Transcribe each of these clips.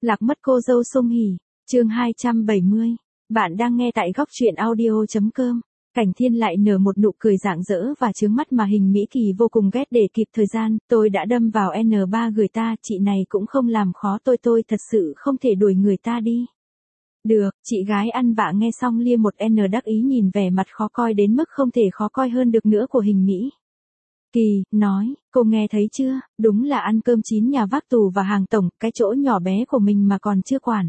Lạc mất cô dâu Song Hỷ, chương 270. Bạn đang nghe tại góc truyện audio.com. Cảnh Thiên lại nở một nụ cười rạng rỡ và trướng mắt mà Hình Mỹ Kỳ vô cùng ghét. Để kịp thời gian, tôi đã đâm vào N3 người ta, chị này cũng không làm khó tôi thật sự không thể đuổi người ta đi. Được, chị gái ăn vạ nghe xong lia một N đắc ý nhìn vẻ mặt khó coi đến mức không thể khó coi hơn được nữa của Hình Mỹ Kỳ, nói, cô nghe thấy chưa, đúng là ăn cơm chín nhà vác tù và hàng tổng, cái chỗ nhỏ bé của mình mà còn chưa quản.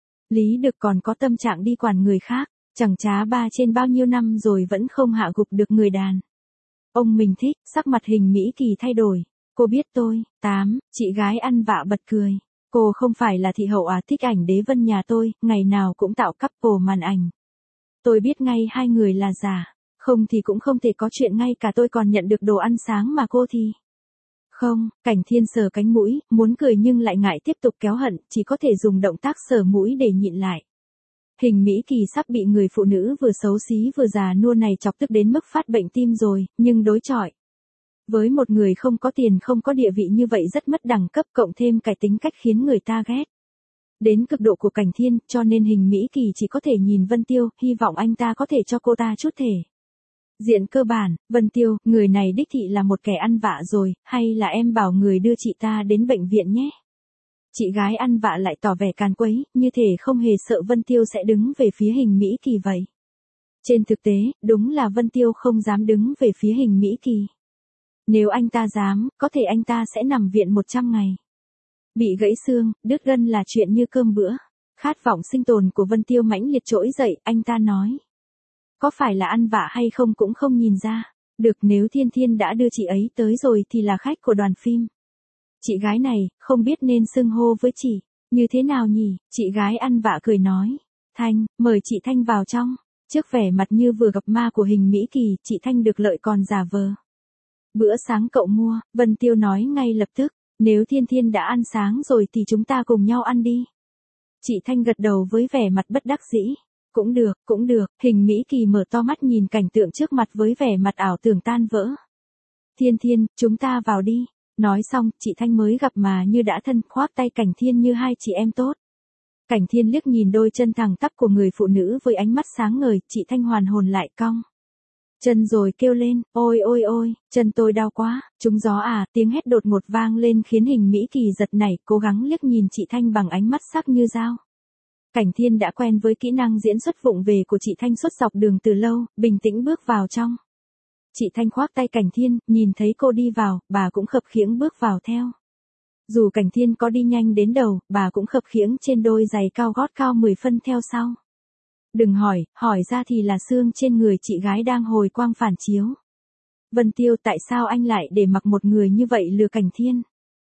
Lý được còn có tâm trạng đi quản người khác, chẳng trá ba trên bao nhiêu năm rồi vẫn không hạ gục được người đàn ông mình thích. Sắc mặt Hình Mỹ Kỳ thay đổi, cô biết tôi, chị gái ăn vạ bật cười. Cô không phải là thị hậu à, thích ảnh đế vân nhà tôi, ngày nào cũng tạo couple màn ảnh. Tôi biết ngay hai người là giả. Không thì cũng không thể có chuyện, ngay cả tôi còn nhận được đồ ăn sáng mà cô thì không. Cảnh Thiên sờ cánh mũi, muốn cười nhưng lại ngại tiếp tục kéo hận, chỉ có thể dùng động tác sờ mũi để nhịn lại. Hình Mỹ Kỳ sắp bị người phụ nữ vừa xấu xí vừa già nua này chọc tức đến mức phát bệnh tim rồi, nhưng đối chọi với một người không có tiền không có địa vị như vậy rất mất đẳng cấp, cộng thêm cái tính cách khiến người ta ghét đến cực độ của Cảnh Thiên, cho nên Hình Mỹ Kỳ chỉ có thể nhìn Vân Tiêu, hy vọng anh ta có thể cho cô ta chút thể diện cơ bản. Vân Tiêu, người này đích thị là một kẻ ăn vạ rồi, hay là em bảo người đưa chị ta đến bệnh viện nhé. Chị gái ăn vạ lại tỏ vẻ càn quấy, như thể không hề sợ Vân Tiêu sẽ đứng về phía Hình Mỹ Kỳ vậy. Trên thực tế, đúng là Vân Tiêu không dám đứng về phía Hình Mỹ Kỳ. Nếu anh ta dám, có thể anh ta sẽ nằm viện 100 ngày. Bị gãy xương, đứt gân là chuyện như cơm bữa. Khát vọng sinh tồn của Vân Tiêu mãnh liệt trỗi dậy, anh ta nói. Có phải là ăn vạ hay không cũng không nhìn ra. Được, nếu Thiên Thiên đã đưa chị ấy tới rồi thì là khách của đoàn phim. Chị gái này, không biết nên xưng hô với chị như thế nào nhỉ? Chị gái ăn vạ cười nói. Thanh, mời chị Thanh vào trong. Trước vẻ mặt như vừa gặp ma của Hình Mỹ Kỳ, chị Thanh được lợi còn giả vờ. Bữa sáng cậu mua, Vân Tiêu nói ngay lập tức. Nếu Thiên Thiên đã ăn sáng rồi thì chúng ta cùng nhau ăn đi. Chị Thanh gật đầu với vẻ mặt bất đắc dĩ. Cũng được, Hình Mỹ Kỳ mở to mắt nhìn cảnh tượng trước mặt với vẻ mặt ảo tưởng tan vỡ. Thiên Thiên, chúng ta vào đi. Nói xong, chị Thanh mới gặp mà như đã thân, khoác tay Cảnh Thiên như hai chị em tốt. Cảnh Thiên liếc nhìn đôi chân thẳng tắp của người phụ nữ với ánh mắt sáng ngời, chị Thanh hoàn hồn lại cong chân rồi kêu lên, ôi, chân tôi đau quá, trúng gió à, tiếng hét đột ngột vang lên khiến Hình Mỹ Kỳ giật nảy, cố gắng liếc nhìn chị Thanh bằng ánh mắt sắc như dao. Cảnh Thiên đã quen với kỹ năng diễn xuất vụng về của chị Thanh suốt dọc đường từ lâu, bình tĩnh bước vào trong. Chị Thanh khoác tay Cảnh Thiên, nhìn thấy cô đi vào, bà cũng khập khiễng bước vào theo. Dù Cảnh Thiên có đi nhanh đến đầu, bà cũng khập khiễng trên đôi giày cao gót cao 10 phân theo sau. Đừng hỏi ra thì là xương trên người chị gái đang hồi quang phản chiếu. Vân Tiêu, tại sao anh lại để mặc một người như vậy lừa Cảnh Thiên?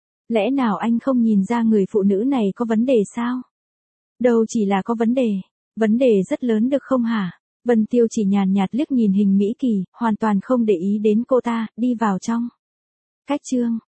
Lẽ nào anh không nhìn ra người phụ nữ này có vấn đề sao? Đâu chỉ là có vấn đề rất lớn được không hả? Vân Tiêu chỉ nhàn nhạt liếc nhìn Hình Mỹ Kỳ, hoàn toàn không để ý đến cô ta, đi vào trong. Cách chương